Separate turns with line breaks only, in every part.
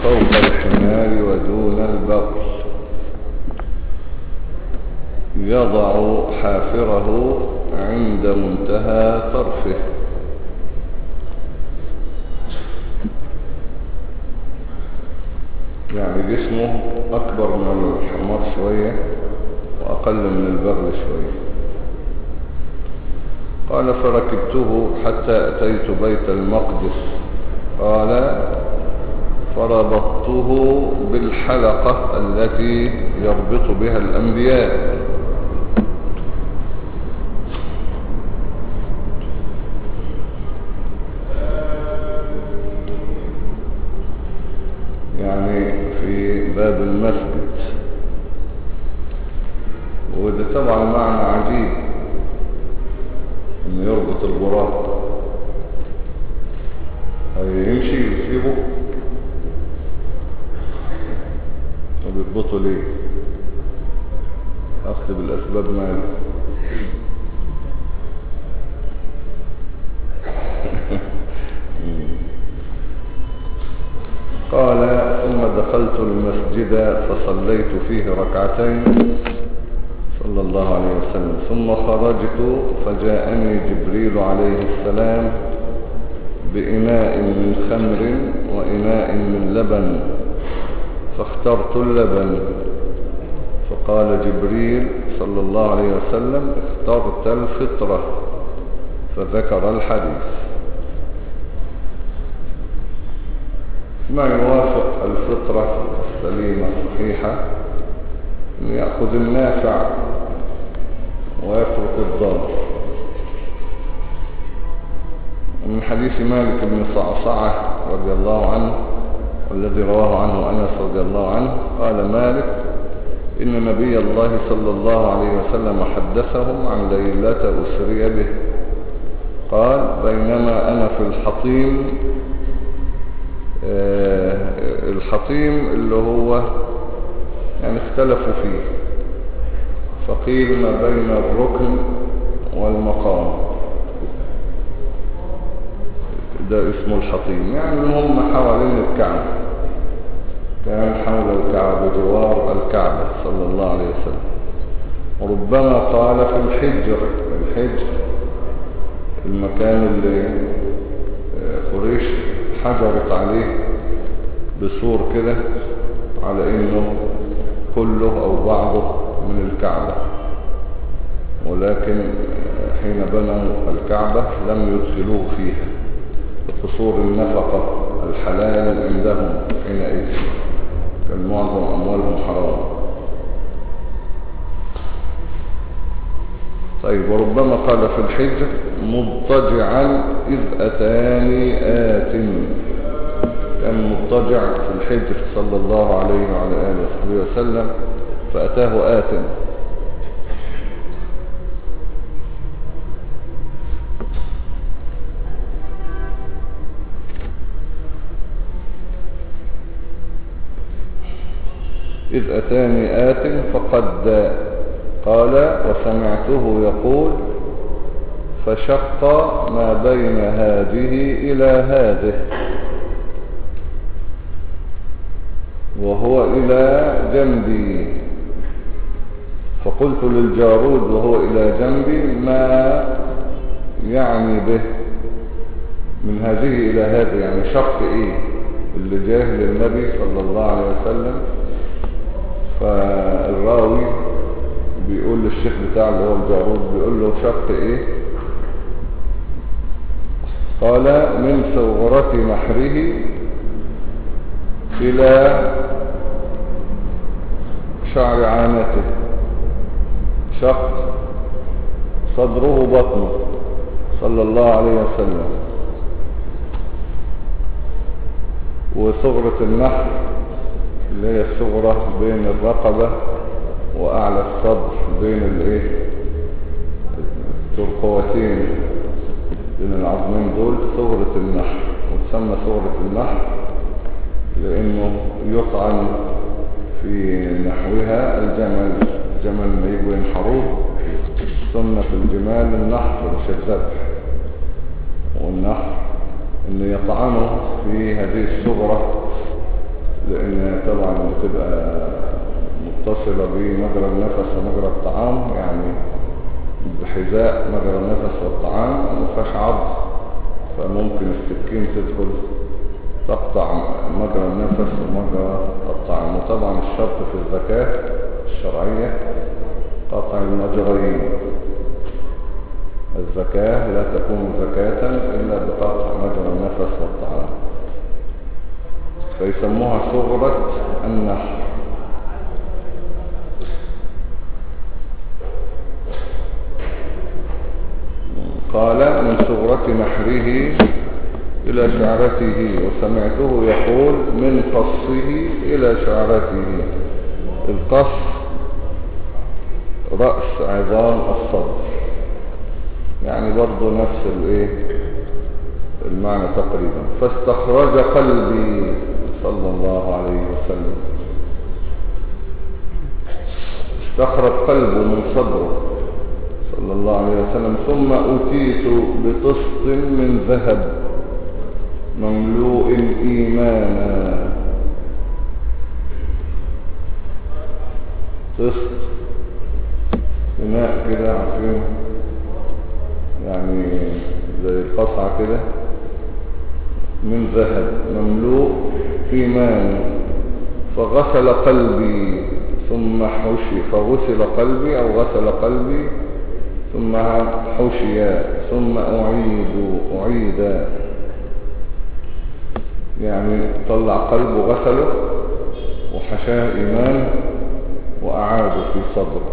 فوق الحمار ودون البغل، يضع حافره عند منتهى طرفه. يعني جسمه أكبر من الحمار شوية وأقل من البغل شوية. قال فركبته حتى أتيت بيت المقدس. قال فربطته بالحلقة التي يربط بها الأنبياء. يعني في باب المسجد. وده طبعا معنى عجيب انه يربط الغراب، يمشي ويسيبه، وبيربطه ليه؟ اخذ بالاسباب ماله. قال ثم دخلت المسجد فصليت فيه ركعتين صلى الله عليه وسلم، ثم خرجت فجاءني جبريل عليه السلام بإناء من خمر وإناء من لبن، فاخترت اللبن. فقال جبريل صلى الله عليه وسلم اخترت الفطرة، فذكر الحديث. ما يوافق الفطرة السليمة الصحيحة أن يأخذ النافع ويترك الضار. من حديث مالك بن صعصعة رضي الله عنه والذي رواه عنه أنس رضي الله عنه، قال مالك إن نبي الله صلى الله عليه وسلم حدثهم عن ليلة أسري به. قال بينما أنا في الحطيم، الحطيم اللي هو يعني اختلفوا فيه، فقيل ما بين الركن والمقام، ده اسمه الحطيم. يعني هم حوالين الكعبة، كان حول الكعبة جوار الكعبة صلى الله عليه وسلم. وربما قال في الحجر، الحجر المكان اللي قريش حجرت عليه بسور كده على انه كله او بعضه من الكعبة، ولكن حين بنوا الكعبة لم يدخلوه فيها لقصور النفقة الحلال عندهم حينئذ، كان معظم اموالهم حرام. طيب وربما قال في الحجر مضطجعا إذ أتاني آت، كان مضطجع في الحجر صلى الله عليه وعلى آله وصحبه وسلم فأتاه آت. إذ أتاني آت فقد قال وسمعته يقول فشق ما بين هذه إلى هذه وهو إلى جنبي، فقلت للجارود وهو إلى جنبي ما يعني به من هذه إلى هذه، يعني شق إيه اللي جاه للنبي صلى الله عليه وسلم. فالراوي بيقول للشيخ بتاع اللي هو الجارود، بيقول له شق إيه؟ قال من ثغرة نحره إلى شعر عانته، شق صدره بطنه صلى الله عليه وسلم. وثغرة النحر اللي هي الثغرة بين الرقبة وأعلى الصدر بين الترقوتين بين العظمين دول ثغرة النحر، وتسمى ثغرة النحر لأنه يطعن في نحوها الجمل. الجمل ما يجوا ينحروه، سنة الجمال النحر مش الذبح، والنحر إنه يطعنه في هذه الثغرة لأن طبعا بتبقى متصلة بمجرى النفس ومجرى الطعام، يعني بحذاء مجرى النفس والطعام وما فيهاش عض، فممكن السكين تدخل تقطع مجرى النفس ومجرى الطعام. وطبعا الشرط في الزكاة الشرعية قطع المجرين، الزكاة لا تكون زكاة إلا بقطع مجرى النفس والطعام، فيسموها صغرة النحر. قال من صغرة نحره إلى شعرته، وسمعته يقول من قصه إلى شعرته. القص رأس عظام الصدر، يعني برضو نفس المعنى تقريبا. فاستخرج قلبي صلى الله عليه وسلم، استخرج قلبه من صدره صلى الله عليه وسلم. ثم أتيت بطست من ذهب مملوء إيمانا. طست إناء كده عارفين، يعني زي القصعة كده، من ذهب مملوء إيمانا. فغسل قلبي ثم حشي، فغسل قلبي أو غسل قلبي ثم حشي ثم أعيد، يعني طلع قلبه غسله وحشاه إيمان وأعاده في صدره.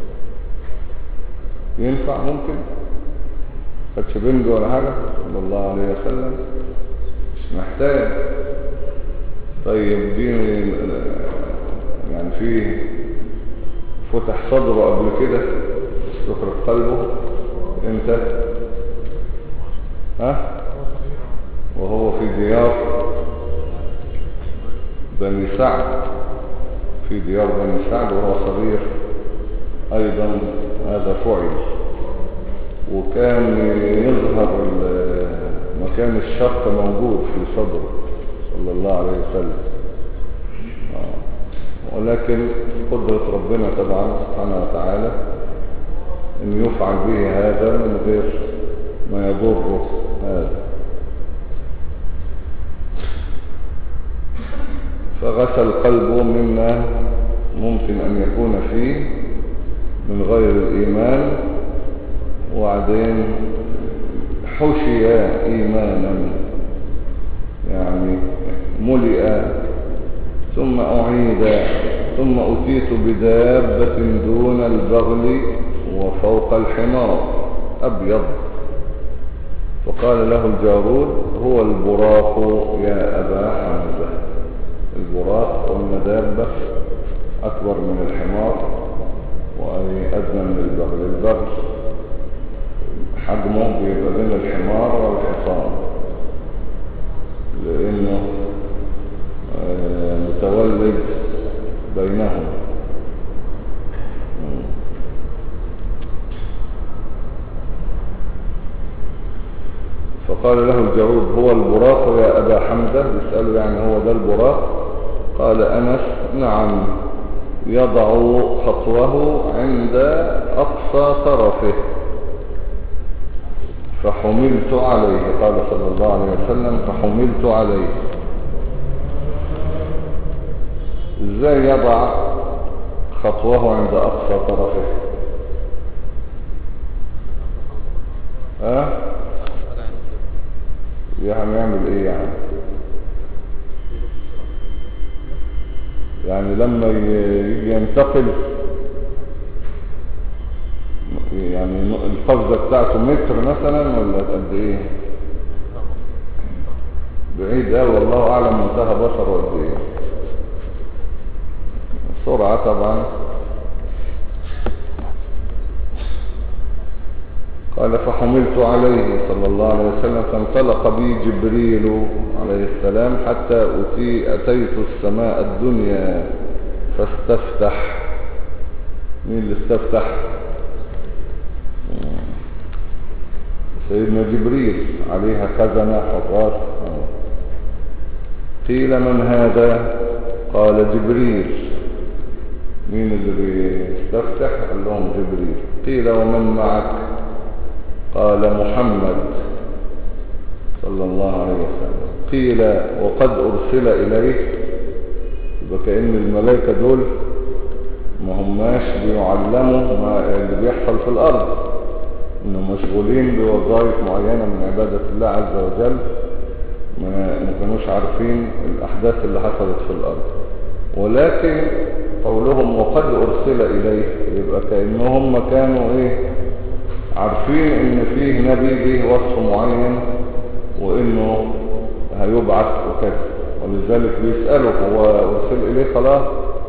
ينفع؟ ممكن خدش بنج ولا حاجة صلى الله عليه وسلم، مش محتاج. طيب دين يعني فيه فتح صدره قبل كده استخرج قلبه امتى؟ وهو في ديار بني سعد، في ديار بني سعد وهو صغير ايضا هذا فعل. وكان يظهر مكان الشق موجود في صدره صلى الله عليه وسلم، ولكن قدرة ربنا طبعا سبحانه وتعالى ان يفعل به هذا من غير ما يضره هذا. فغسل قلبه مما ممكن ان يكون فيه من غير الايمان، وبعدين حشي ايمانا يعني ملئ. ثم أعيد، ثم أتيت بدابة دون البغل وفوق الحمار أبيض، فقال له الجارود هو البراق يا أبا حمزة. البراق قلنا دابة أكبر من الحمار وأدنى من البغل. البغل حجمه بيبقى بين الحمار والحصان لأنه متولد بينهم. فقال له الجارود هو البراق يا أبا حمزة، بيسأله يعني هو ده البراق؟ قال أنس نعم، يضع خطوه عند أقصى طرفه فحملت عليه. قال صلى الله عليه وسلم فحملت عليه. ازاي يضع خطوه عند اقصى طرفه؟ يعني يعمل ايه يعني لما يجي ينتقل، يعني القفزة بتاعته متر مثلا ولا قد ايه؟ بعيد قوي والله اعلم منتهى بصره قد ايه. السرعة طبعا. قال فحملت عليه صلى الله عليه وسلم فانطلق بي جبريل عليه السلام حتى أتيت السماء الدنيا فاستفتح. مين اللي استفتح؟ سيدنا جبريل، عليها خزنة حراس. قيل من هذا؟ قال جبريل. مين اللي بيستفتح؟ قال لهم جبريل. قيل ومن معك؟ قال محمد صلى الله عليه وسلم. قيل وقد أرسل إليه. يبقى كأن الملائكة دول ما هماش بيعلموا ما اللي بيحصل في الأرض، إنهم مشغولين بوظائف معينة من عبادة الله عز وجل، ما كانوش عارفين الأحداث اللي حصلت في الأرض. ولكن قولهم وقد أرسل إليه يبقى كأنهم كانوا عارفين إن فيه نبي به وصف معين وإنه هيبعث وكذا، ولذلك بيسألوا هو أرسل إليه خلاص،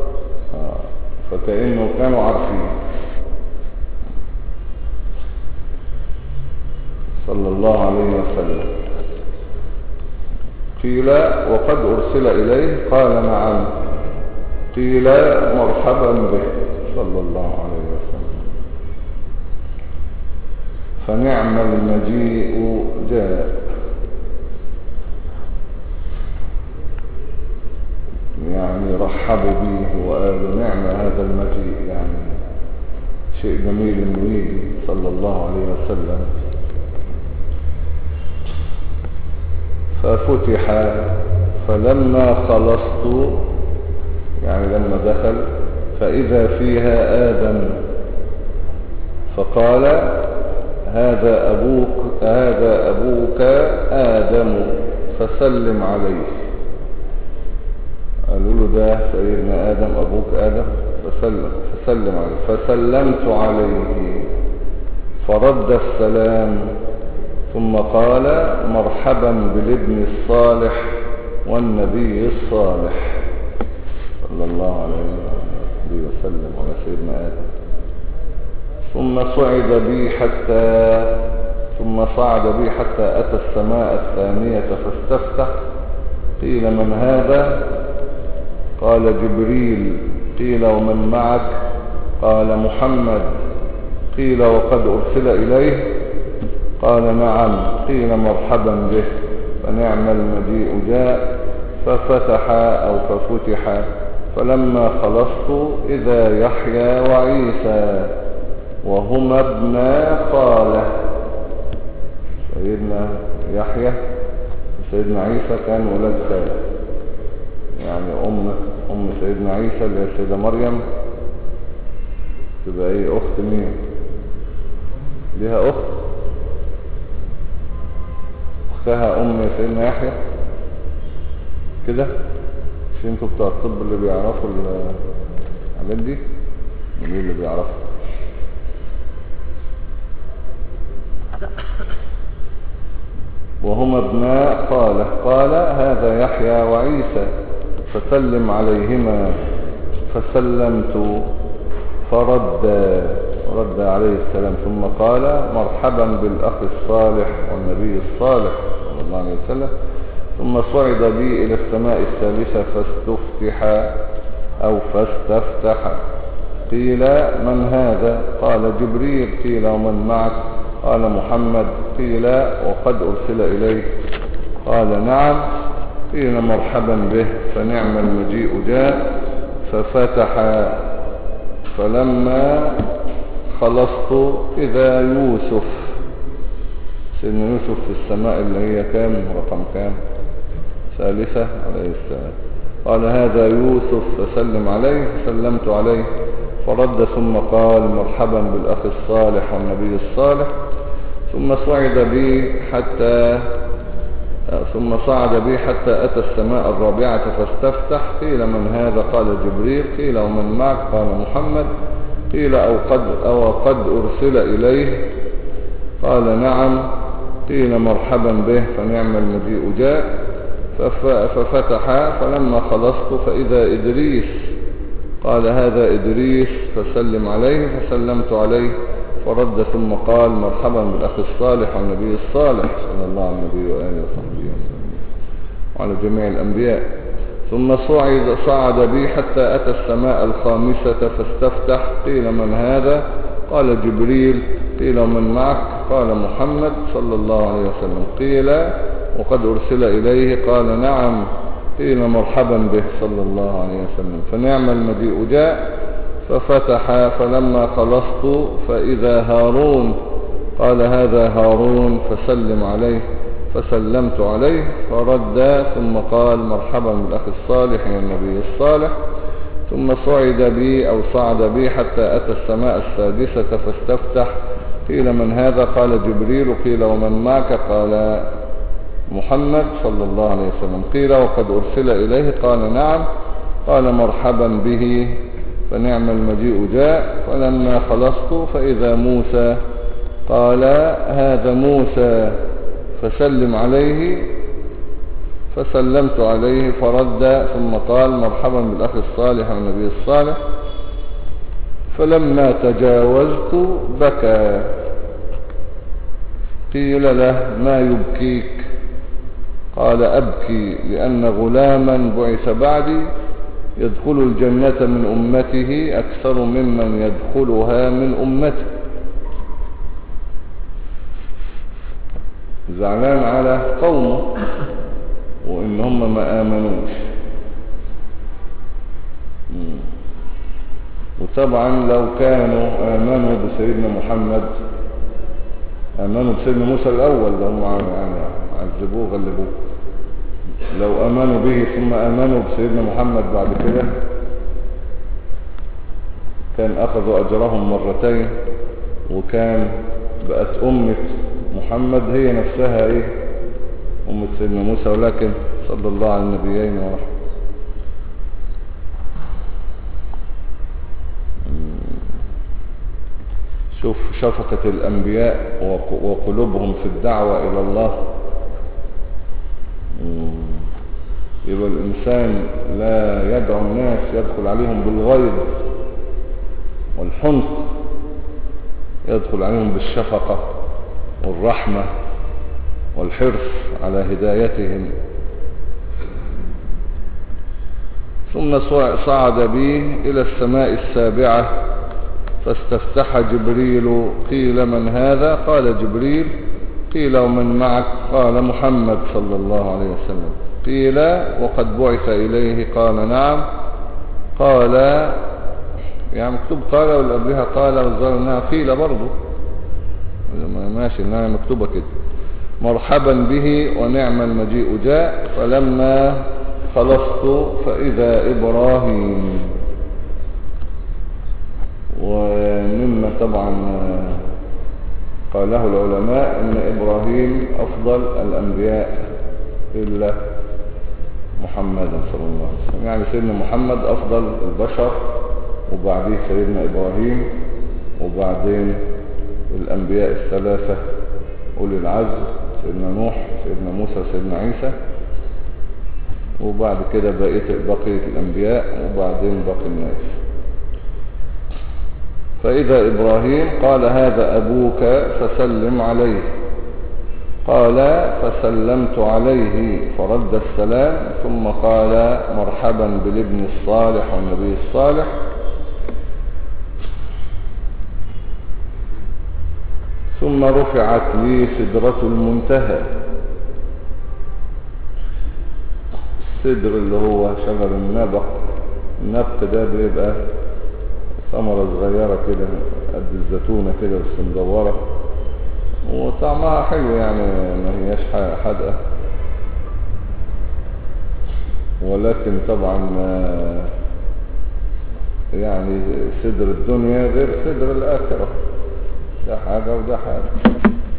فكأنه كانوا عارفين. صلى الله عليه وسلم. قيل وقد أرسل إليه قال نعم. قيل مرحبا به صلى الله عليه وسلم. فنعم المجيء جاء. يعني رحبوا به وقالوا نعم هذا المجيء، يعني شيء جميل انه يجي صلى الله عليه وسلم. ففتح فلما خلصت، يعني لما دخل، فإذا فيها آدم فقال هذا أبوك آدم فسلم عليه. قالوا له ده سيدنا آدم أبوك آدم، فسلم عليه. فسلمت عليه فرد السلام ثم قال مرحبا بالابن الصالح والنبي الصالح صلى الله عليه وسلم على سيدنا آدم. ثم صعد بي حتى أتى السماء الثانية فاستفتح. قيل من هذا؟ قال جبريل. قيل ومن معك؟ قال محمد. قيل وقد أرسل إليه؟ قال نعم. قيل مرحبا به فنعم المجيء جاء. ففتح فلما خلصت إذا يحيى وعيسى وهما ابنا خالة. سيدنا يحيى وسيدنا عيسى كانوا ولاد خالة، يعني أم سيدنا عيسى اللي هي السيدة مريم تبقى أخت مين؟ ليها أختها أم سيدنا يحيى كده. مش انتوا بتوع الطب اللي بيعرفوا الحاجات دي؟ مين اللي بيعرفوا؟ وهما ابناء خالة. قال هذا يحيى وعيسى فسلم عليهما. فسلمت فرد عليه السلام ثم قال مرحبا بالأخ الصالح والنبي الصالح صلى الله عليه وسلم. ثم صعد بي إلى السماء الثالثة فاستفتح. قيل من هذا؟ قال جبريل. قيل ومن معك؟ قال محمد. قيل وقد أرسل إليك؟ قال نعم. قيل مرحبا به فنعم المجيء جاء. ففتح فلما خلصت إذا يوسف، سيدنا يوسف في السماء اللي هي كام؟ رقم كام؟ ثالثة عليه السلام. قال هذا يوسف فسلم عليه. فسلمت عليه فرد ثم قال مرحبا بالأخ الصالح والنبي الصالح. ثم صعد بي حتى أتى السماء الرابعة فاستفتح. قيل من هذا؟ قال جبريل. قيل ومن معك؟ قال محمد. قيل أو قد أرسل إليه؟ قال نعم. قيل مرحبا به فنعم المجيء جاء. ففتح فلما خلصت فإذا إدريس. قال هذا إدريس فسلم عليه. فسلمت عليه فرد ثم قال مرحبا بالأخ الصالح والنبي الصالح صلى الله على النبي وآله وصحبه وسلم وعلى جميع الأنبياء. ثم صعد بي حتى أتى السماء الخامسة فاستفتح. قيل من هذا؟ قال جبريل. قيل ومن معك؟ قال محمد صلى الله عليه وسلم. قيل وقد أرسل إليه؟ قال نعم. قيل مرحبا به صلى الله عليه وسلم. فنعم المجيء جاء ففتح، فلما خلصت فإذا هارون، قال هذا هارون فسلم عليه، فسلمت عليه فرد، ثم قال مرحبا بالأخ الصالح والنبي الصالح. ثم صعد بي أو صعد بي حتى أتى السماء السادسة فاستفتح. قيل من هذا؟ قال جبريل. قيل ومن معك؟ قال محمد صلى الله عليه وسلم. قيل وقد أرسل إليه؟ قال نعم. قال مرحبا به، فنعم المجيء جاء. فلما خلصت فإذا موسى، قال هذا موسى فسلم عليه، فسلمت عليه فرد، ثم قال مرحبا بالأخ الصالح والنبي الصالح. فلما تجاوزت بكى. قيل له ما يبكيك؟ قال أبكي لأن غلاما بعث بعدي يدخل الجنة من أمته أكثر ممن يدخلها من أمته. زعلان على قومه وإن هم ما آمنوش. وطبعا لو كانوا آمنوا بسيدنا محمد، آمنوا بسيدنا موسى الأول، ده هم يعني عذبوه غلبوه. لو آمنوا به ثم آمنوا بسيدنا محمد بعد كده كان أخذوا أجرهم مرتين، وكان بقت أمة محمد هي نفسها إيه؟ أمة سيدنا موسى. ولكن صلى الله على النبيين ورحمه. شوف شفقة الأنبياء وقلوبهم في الدعوة إلى الله. يبقى الإنسان لا يدعو الناس يدخل عليهم بالغيظ والحنق، يدخل عليهم بالشفقة والرحمة والحرص على هدايتهم. ثم صعد بي إلى السماء السابعة فاستفتح جبريل. قيل من هذا؟ قال جبريل. قيل ومن معك؟ قال محمد صلى الله عليه وسلم. قيل وقد بعث إليه؟ قال نعم. قال يعني مكتوب قال، واللي قبلها قال، والظاهر انها قيل برضه، ماشي انها مكتوبة كده. مرحبا به ونعم المجيء جاء. فلما خلصت فإذا إبراهيم. ومما طبعا قاله العلماء ان إبراهيم أفضل الأنبياء إلا محمد صلى الله عليه وسلم. يعني سيدنا محمد أفضل البشر، وبعديه سيدنا إبراهيم، وبعدين الأنبياء الثلاثة أولي العزم، سيدنا نوح، سيدنا موسى، سيدنا عيسى، وبعد كده بقية الأنبياء، وبعدين باقي الناس. فإذا إبراهيم. قال هذا أبوك فسلم عليه. قال فسلمت عليه فرد السلام، ثم قال مرحبا بالابن الصالح والنبي الصالح. ثم رفعت لي سدرة المنتهى. السدر اللي هو شجر النبق. النبق ده بيبقى ثمرة صغيرة كده قد الزيتونة كده بس مدورة، وطعمها حلو يعني، ما هياش حادقة. ولكن طبعا يعني سدر الدنيا غير سدر الآخرة، ده حاجة وده حاجة.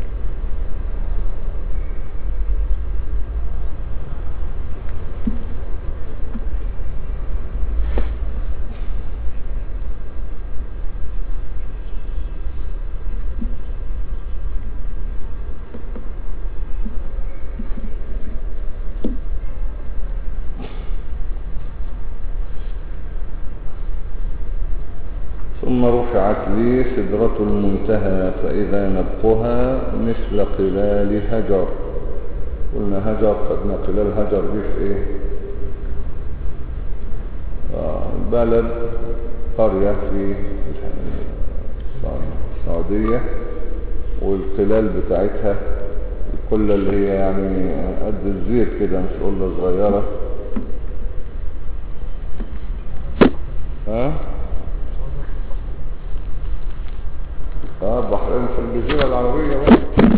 ثم رفعت لي سدرة المنتهى فإذا نبقها مثل قلال هجر. قلنا هجر، خدنا قلال هجر دي في ايه؟ بلد، قرية في السعودية، والقلال بتاعتها القلة اللي هي يعني قد الزيت كده، مش قلة صغيرة، ها؟ بحرين في الجزيرة العربية بقى.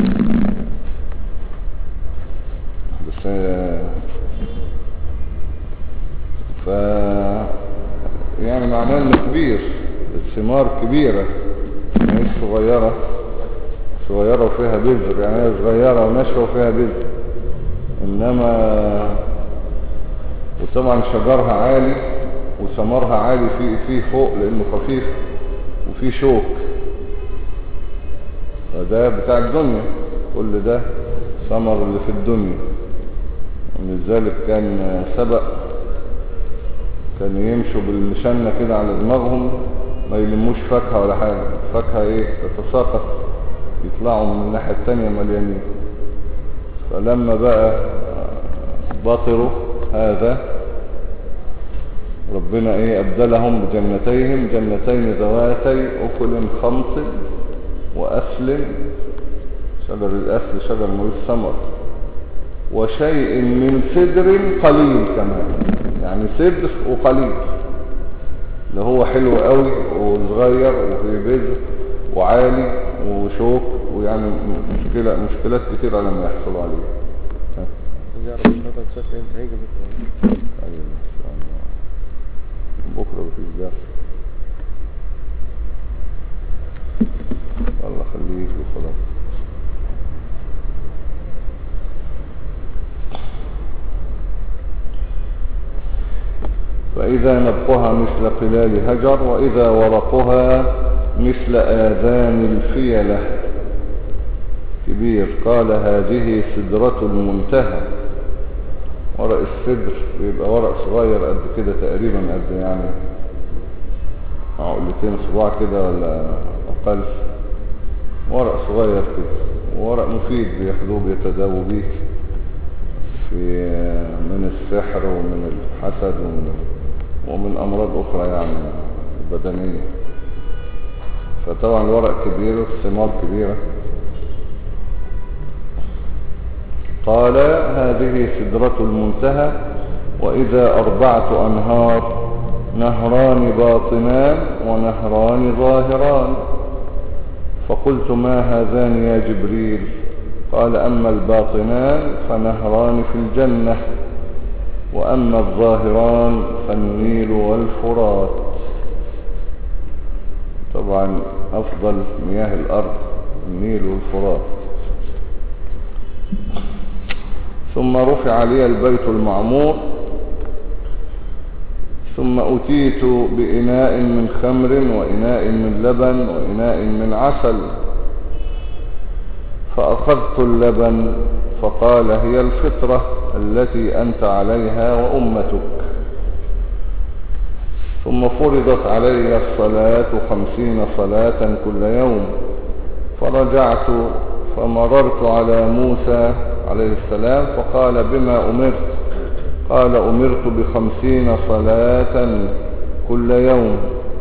بس ف يعني معناه انه كبير، الثمار كبيرة مش صغيرة، صغيرة وفيها بذر، يعني هي صغيرة وناشفة وفيها بذر. انما وطبعا شجرها عالي وثمرها عالي فيه فوق لانه خفيف وفيه شوك. فده بتاع الدنيا، كل ده ثمر اللي في الدنيا. ولذلك كان سبق كانوا يمشوا بالمشنة كده على دماغهم، ما يلموش فاكهة ولا حاجة، فاكهة ايه تتساقط، يطلعوا من الناحية التانية مليانين. فلما بقى بطروا هذا ربنا ايه أبدلهم بجنتيهم، جنتين ذواتي أكل خمط وأثل، شجر الأثل شجر ملوش ثمر، وشيء من سدر قليل كمان، يعني سدر وقليل، اللي هو حلو قوي وصغير وفي بذر وعالي وشوك، ويعني مشكلات كتير على ما يحصلوا عليه. بكرة مفيش درس، والله خليه وخلاص. فإذا نبقها مثل قلال هجر، وإذا ورقها مثل آذان الفيلة كبير. قال هذه سدرة المنتهى. ورق السدر بيبقى ورق صغير قد كده تقريبا، قد يعني عقلتين صباع كده ولا أقل، ورق صغير كده، ورق مفيد بياخدوه بيتداووا بيه من السحر ومن الحسد ومن أمراض أخرى يعني بدنية. فطبعا الورق كبير والثمار كبيرة. قال هذه سدرة المنتهى. وإذا 4 أنهار، نهران باطنان ونهران ظاهران. فقلت ما هذان يا جبريل؟ قال أما الباطنان فنهران في الجنة، وأما الظاهران فالنيل والفرات. طبعا أفضل مياه الأرض النيل والفرات. ثم رفع لي البيت المعمور، ثم أتيت بإناء من خمر وإناء من لبن وإناء من عسل، فأخذت اللبن فقال هي الفطرة التي أنت عليها وأمتك. ثم فرضت علي الصلاة 50 صلاة كل يوم. فرجعت فمررت على موسى عليه السلام فقال بما أمرت؟ قال أمرت ب50 صلاة كل يوم.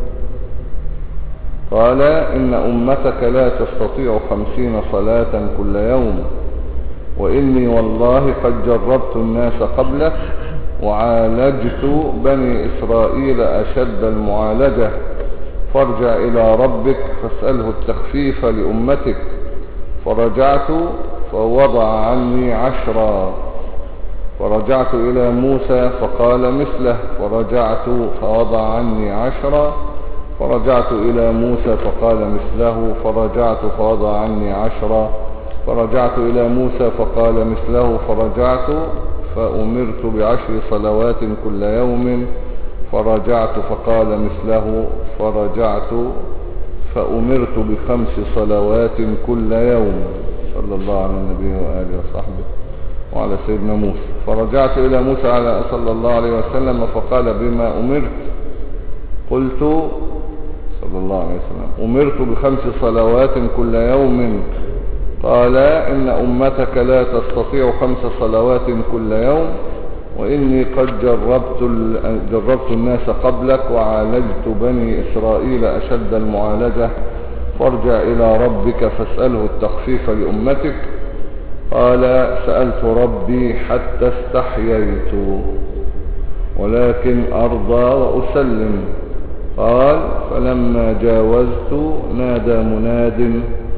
قال إن أمتك لا تستطيع 50 صلاة كل يوم، وإني والله قد جربت الناس قبلك وعالجت بني إسرائيل أشد المعالجة، فارجع إلى ربك فاسأله التخفيف لأمتك. فرجعت فوضع عني 10. فرجعت إلى موسى فقال مثله، فرجعت فوضع عني 10. فرجعت إلى موسى فقال مثله، فرجعت فوضع عني 10. فرجعت إلى موسى فقال مثله، فرجعت فأمرت ب10 صلوات كل يوم. فرجعت فقال مثله، فرجعت فأمرت ب5 صلوات كل يوم. صلى الله على النبي وآله وصحبه وعلى سيدنا موسى. فرجعت إلى موسى صلى الله عليه وسلم فقال بما أمرت؟ قلت صلى الله عليه وسلم أمرت ب5 صلوات كل يوم. قال إن أمتك لا تستطيع 5 صلوات كل يوم، وإني قد جربت الناس قبلك وعالجت بني إسرائيل أشد المعالجة، فارجع إلى ربك فاسأله التخفيف لأمتك. قال سألت ربي حتى استحييت، ولكن أرضى وأسلم. قال فلما جاوزت نادى مناد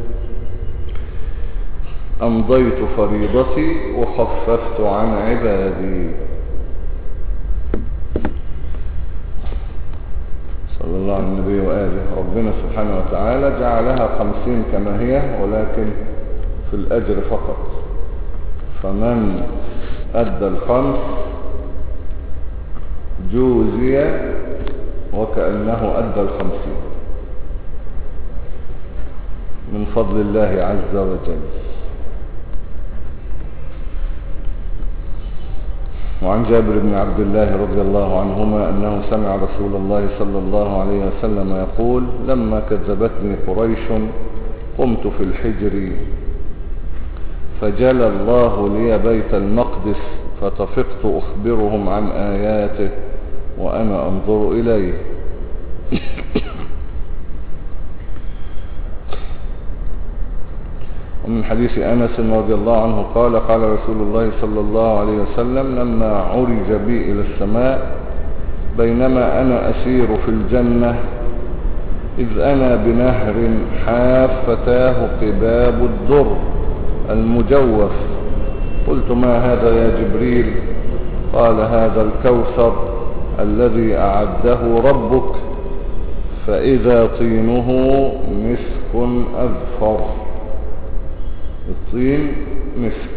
أمضيت فريضتي وخففت عن عبادي. صلى الله على النبي وآله. ربنا سبحانه وتعالى جعلها 50 كما هي، ولكن في الأجر فقط. فمن أدى الخمس جوزي وكأنه أدى 50 من فضل الله عز وجل. وعن جابر بن عبد الله رضي الله عنهما أنه سمع رسول الله صلى الله عليه وسلم يقول لما كذبتني قريش قمت في الحجر فجلى الله لي بيت المقدس فطفقت أخبرهم عن آياته وأنا أنظر إليه. ومن حديث أنس رضي الله عنه قال قال رسول الله صلى الله عليه وسلم لما عرج بي إلى السماء بينما أنا أسير في الجنة إذ أنا بنهر حافتاه قباب الدر المجوف قلت ما هذا يا جبريل؟ قال هذا الكوثر الذي أعده ربك فإذا طينه مسك أذفر. الطين مسك.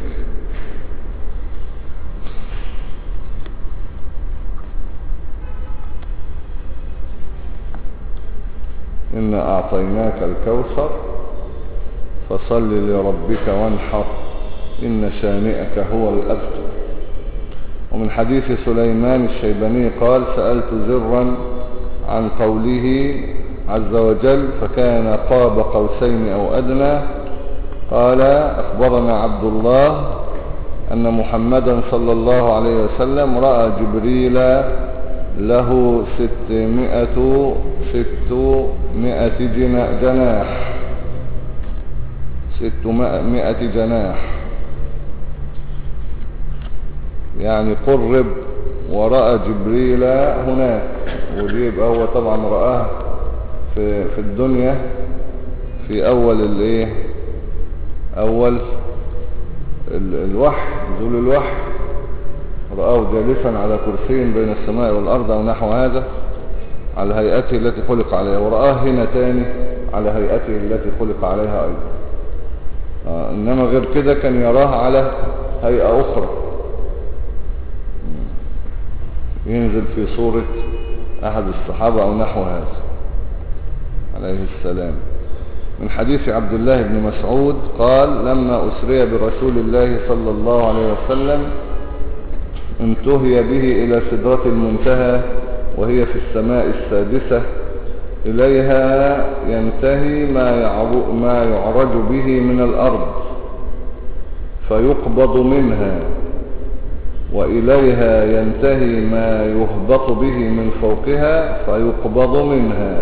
إنا أعطيناك الكوثر فصل لربك وانحر إن شانئك هو الأبتر. ومن حديث سليمان الشيباني قال سألت زرا عن قوله عز وجل فكان قاب قوسين أو أدنى قال أخبرنا عبد الله أن محمدا صلى الله عليه وسلم رأى جبريل له 600 جناح 600 جناح يعني قرب ورأى جبريل هناك. ودي يبقى هو طبعا رآه في الدنيا في أول الوحي نزول الوحي رآه جالسا على كرسي بين السماء والأرض أو نحو هذا على هيئته التي خلق عليها، ورآه هنا تاني على هيئته التي خلق عليها أيضا. إنما غير كده كان يراه على هيئة أخرى ينزل في صورة أحد الصحابة أو نحو هذا عليه السلام. من حديث عبد الله بن مسعود قال لما أسري برسول الله صلى الله عليه وسلم انتهي به إلى سدرة المنتهى وهي في السماء السادسة إليها ينتهي ما يعرج به من الأرض فيقبض منها وإليها ينتهي ما يهبط به من فوقها فيقبض منها.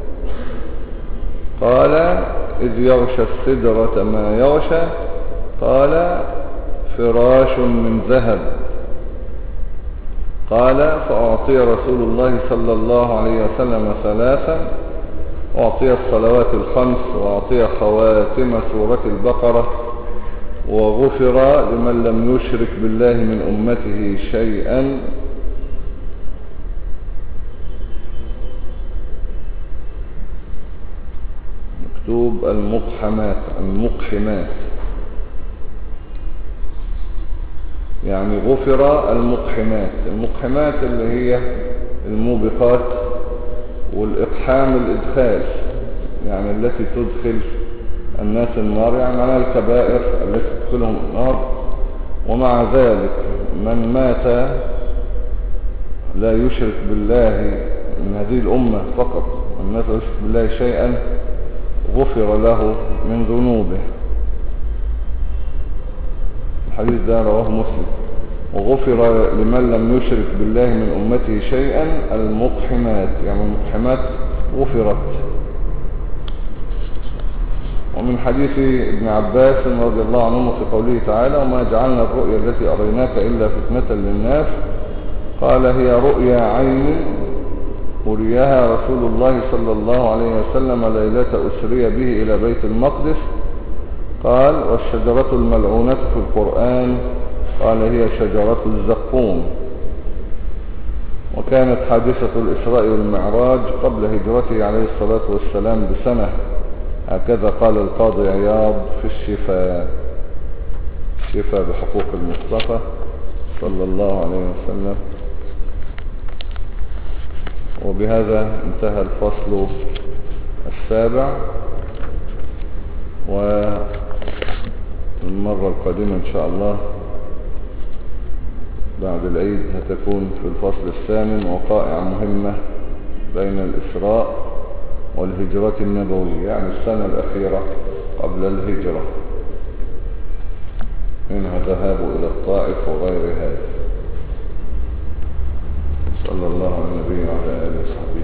قال إذ يغشى السدرة ما يغشى قال فراش من ذهب. قال فأعطي رسول الله صلى الله عليه وسلم 3 أعطي الصلوات الخمس وأعطي خواتم سورة البقرة وغفر لمن لم يشرك بالله من أمته شيئا. مكتوب المقحمات يعني غفر المقحمات اللي هي الموبقات والإقحام الإدخال يعني التي تدخل الناس النار يعني على الكبائر التي تدخلهم النار. ومع ذلك من مات لا يشرك بالله من هذه الأمة فقط من مات لا يشرك بالله شيئا غفر له من ذنوبه. الحديث ده رواه مسلم. وغفر لمن لم يشرك بالله من أمته شيئا المقحمات يعني المقحمات غفرت. ومن حديث ابن عباس رضي الله عنه في قوله تعالى وما جعلنا الرؤيا التي أريناك إلا فتنة للناس قال هي رؤيا عين أريها رسول الله صلى الله عليه وسلم ليلة أسري به إلى بيت المقدس؟ قال: والشجرة الملعونة في القرآن؟ قال: هي شجرة الزقوم. وكانت حادثة الإسراء والمعراج قبل هجرته عليه الصلاة والسلام بسنة، هكذا قال القاضي عياض في الشفاء بحقوق المصطفى صلى الله عليه وسلم. وبهذا انتهى الفصل السابع، والمرة القادمة إن شاء الله بعد العيد هتكون في الفصل الثامن، وقائع مهمة بين الإسراء والهجرة النبوية، يعني السنة الأخيرة قبل الهجرة، منها ذهاب إلى الطائف وغير هذا. صلى الله على النبي وعلى آله وصحبه.